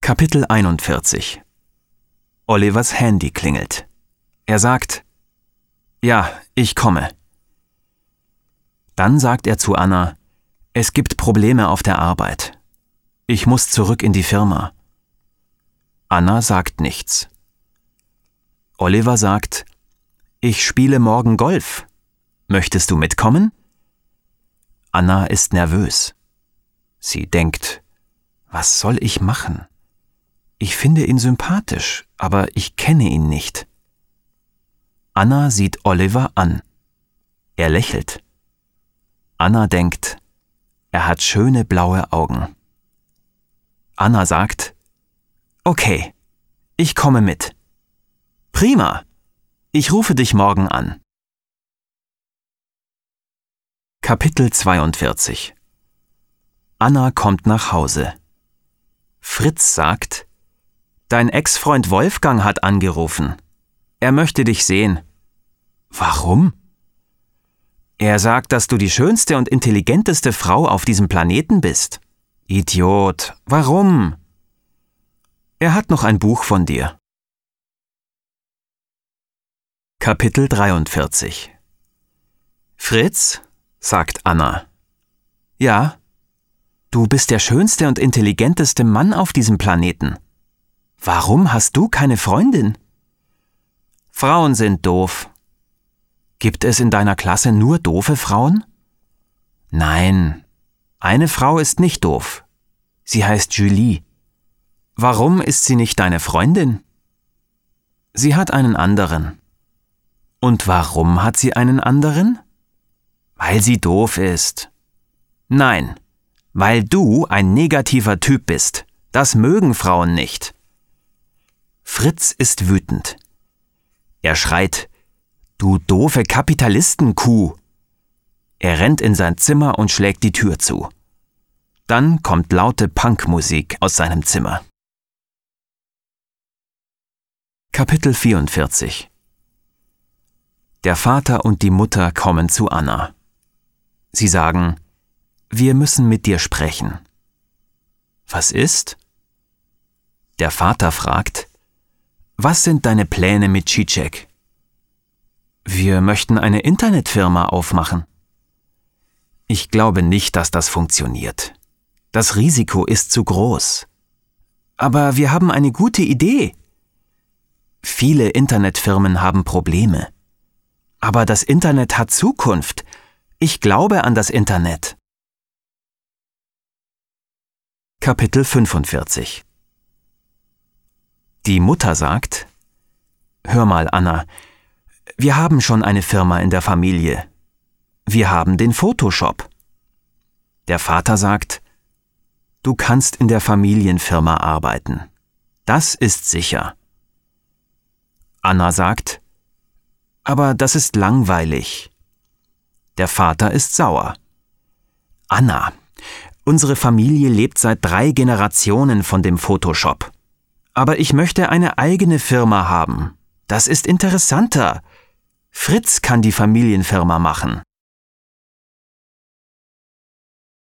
Kapitel 41. Olivers Handy klingelt. Er sagt: »Ja, ich komme.« Dann sagt er zu Anna: »Es gibt Probleme auf der Arbeit. Ich muss zurück in die Firma.« Anna sagt nichts. Oliver sagt: »Ich spiele morgen Golf. Möchtest du mitkommen?« Anna ist nervös. Sie denkt: Was soll ich machen? Ich finde ihn sympathisch, aber ich kenne ihn nicht. Anna sieht Oliver an. Er lächelt. Anna denkt: Er hat schöne blaue Augen. Anna sagt: »Okay, ich komme mit.« »Prima, ich rufe dich morgen an.« Kapitel 42. Anna kommt nach Hause. Fritz sagt: »Dein Ex-Freund Wolfgang hat angerufen. Er möchte dich sehen.« »Warum?« »Er sagt, dass du die schönste und intelligenteste Frau auf diesem Planeten bist.« »Idiot, warum?« »Er hat noch ein Buch von dir.« Kapitel 43. »Fritz«, sagt Anna. »Ja, du bist der schönste und intelligenteste Mann auf diesem Planeten. Warum hast du keine Freundin?« »Frauen sind doof.« »Gibt es in deiner Klasse nur doofe Frauen?« »Nein, eine Frau ist nicht doof. Sie heißt Julie.« »Warum ist sie nicht deine Freundin?« »Sie hat einen anderen.« »Und warum hat sie einen anderen?« »Weil sie doof ist.« »Nein, weil du ein negativer Typ bist. Das mögen Frauen nicht.« Fritz ist wütend. Er schreit: »Du doofe Kapitalistenkuh!« Er rennt in sein Zimmer und schlägt die Tür zu. Dann kommt laute Punkmusik aus seinem Zimmer. Kapitel 44. Der Vater und die Mutter kommen zu Anna. Sie sagen: »Wir müssen mit dir sprechen.« »Was ist?« Der Vater fragt: »Was sind deine Pläne mit Zizek?« »Wir möchten eine Internetfirma aufmachen.« »Ich glaube nicht, dass das funktioniert. Das Risiko ist zu groß.« »Aber wir haben eine gute Idee.« »Viele Internetfirmen haben Probleme. Aber das Internet hat Zukunft. Ich glaube an das Internet.« Kapitel 45. Die Mutter sagt: »Hör mal, Anna, wir haben schon eine Firma in der Familie. Wir haben den Photoshop.« Der Vater sagt: »Du kannst in der Familienfirma arbeiten. Das ist sicher.« Anna sagt: »Aber das ist langweilig.« Der Vater ist sauer. »Anna, unsere Familie lebt seit 3 Generationen von dem Photoshop. Aber ich möchte eine eigene Firma haben. Das ist interessanter. Fritz kann die Familienfirma machen.«